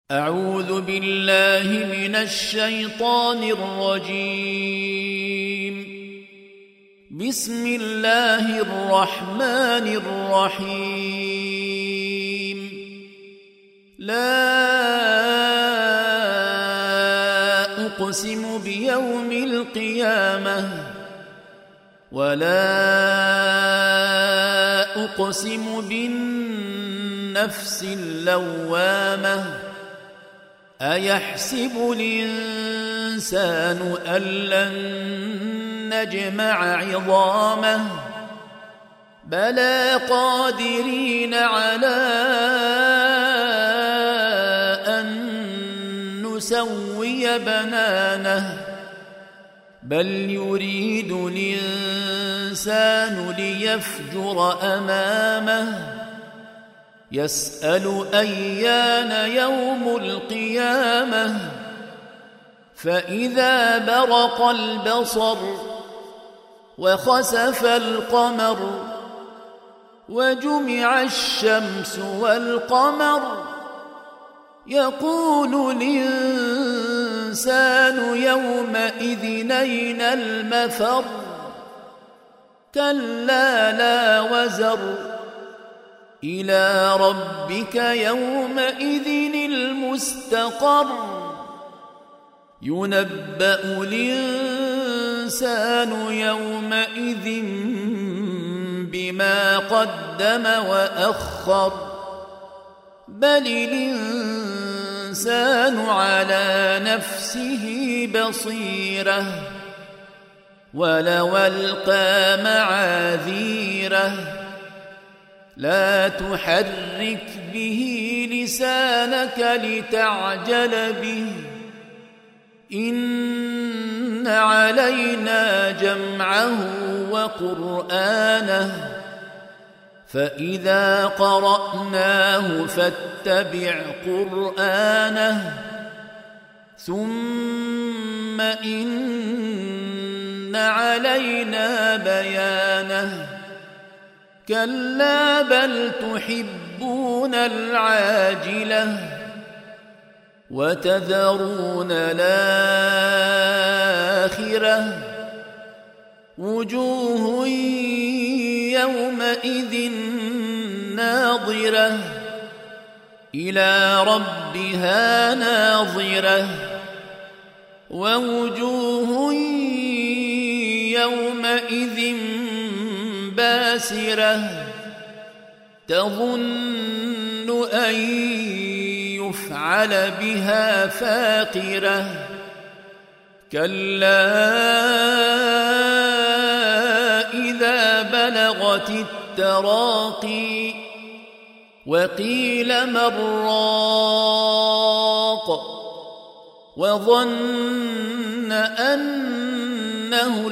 أعوذ بالله من الشيطان الرجيم. بسم الله الرحمن الرحيم. لا أقسم بيوم القيامة ولا أقسم بالنفس اللوامة. أيحسب الإنسان أن لن نجمع عظامه بلى قادرين على أن نسوي بنانه بل يريد الإنسان ليفجر أمامه يسأل أيان يوم القيامة فإذا برق البصر وخسف القمر وجمع الشمس والقمر يقول الإنسان يومئذ أين المفر كلا لا وزر إلى ربك يومئذ المستقر ينبأ الإنسان يومئذ بما قدم وأخر بل الإنسان على نفسه بصيرة ولو ألقى معاذيره لا تحرك به لسانك لتعجل به إن علينا جمعه وقرآنه فإذا قرأناه فاتبع قرآنه ثم إن علينا بيانه كلا بل تحبون العاجلة وتذرون الآخرة وجوه يومئذ ناظرة إلى ربها ناظرة ووجوه يومئذ باسرة تظن أن يفعل بها فاقرة كلا إذا بلغت التراقي وقيل من راق وظن أنه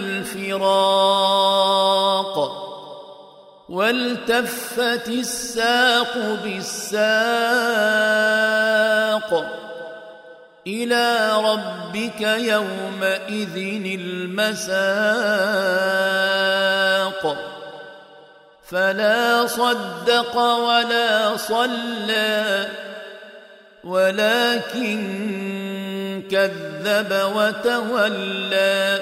الفراق والتفت الساق بالساق إلى ربك يومئذ المساق فلا صدق ولا صلى ولكن كذب وتولى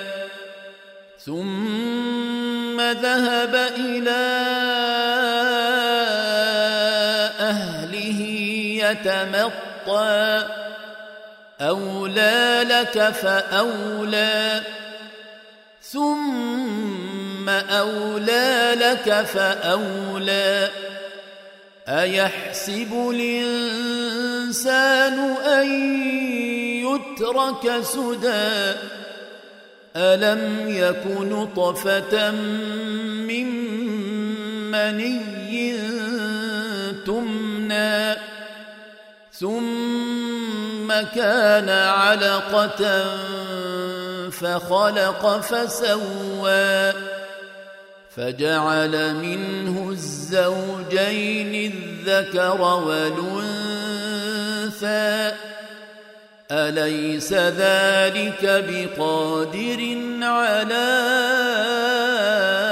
ثم ذهب إلى أهله يتمطى أولى لك فأولى ثم أولى لك فأولى أيحسب الإنسان أن يترك سدى ألم يك نطفة من مني تمنى ثم كان علقة فخلق فسوى فجعل منه الزوجين الذكر والأنثى أليس ذلك بقادر على